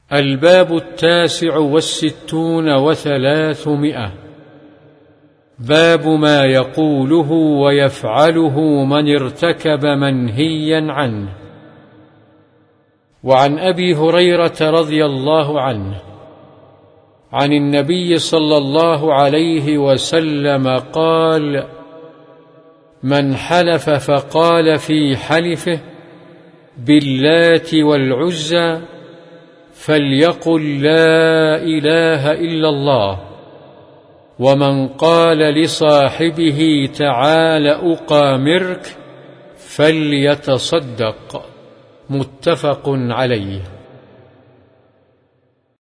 الباب 69 و300. باب ما يقوله ويفعله من ارتكب منهيا عنه. وعن أبي هريرة رضي الله عنه عن النبي صلى الله عليه وسلم قال: من حلف فقال في حلفه باللات والعزى فليقل لا إله إلا الله، ومن قال لصاحبه تعال أقامرك فليتصدق. متفق عليه.